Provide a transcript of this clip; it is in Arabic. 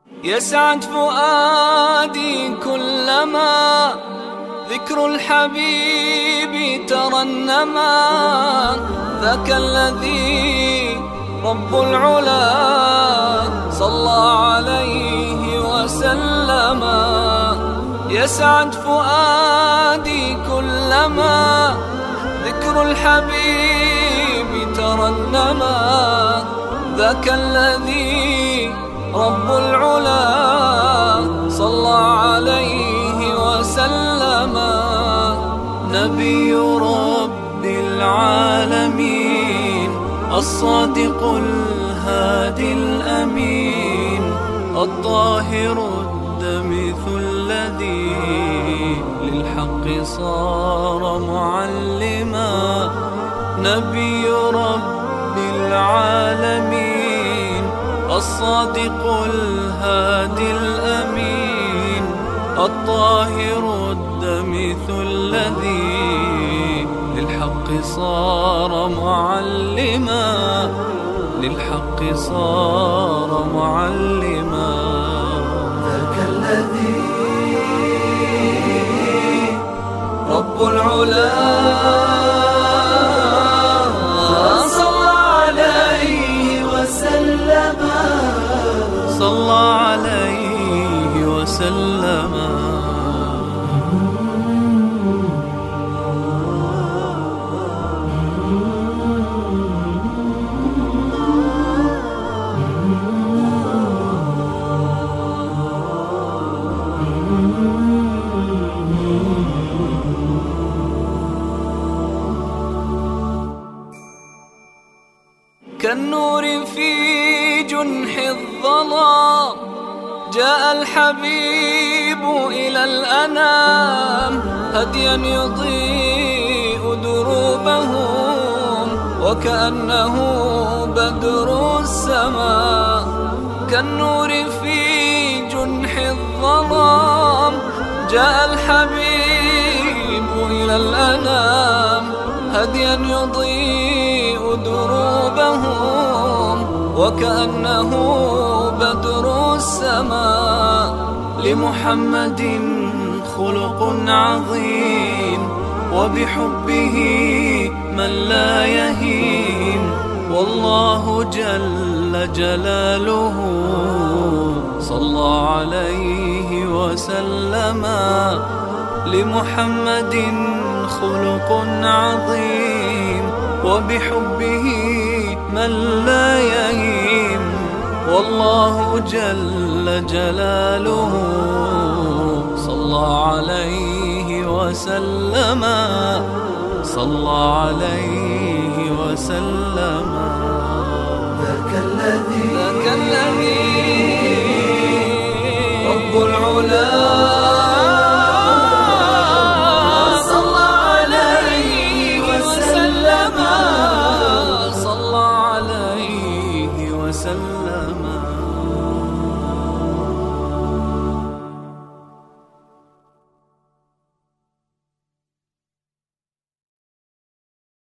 يسعد فؤادي كلما ذكر الحبيب ترنما، ذاك الذي رب العلا صلى عليه وسلم. يسعد فؤادي كلما ذكر الحبيب ترنما، ذاك الذي رب العلا صلى عليه وسلم. نبي رب العالمين الصادق الهادي الأمين، الطاهر الدمث الذي للحق صار معلما. نبي رب العالمين الصادق الهادي الأمين، الطاهر الدمث الذي للحق صار معلما، للحق صار معلما. ذاك الذي رب العلا صلى عليه وسلم. كالنور في جنح الظلام جاء الحبيب إلى الأنام، هديا يضيء دروبهم وكأنه بدر السماء. كالنور في جنح الظلام جاء الحبيب إلى الأنام، هديا يضيء دروبهم وكأنه بدر السماء. لمحمد خلق عظيم وبحبه من لا يهين، والله جل جلاله صلى عليه وسلم. لمحمد خلق عظيم وبحبه من لا يهين، والله جل جلاله صلى عليه وسلم، صلى عليه وسلم. ذاك الذي رب العلا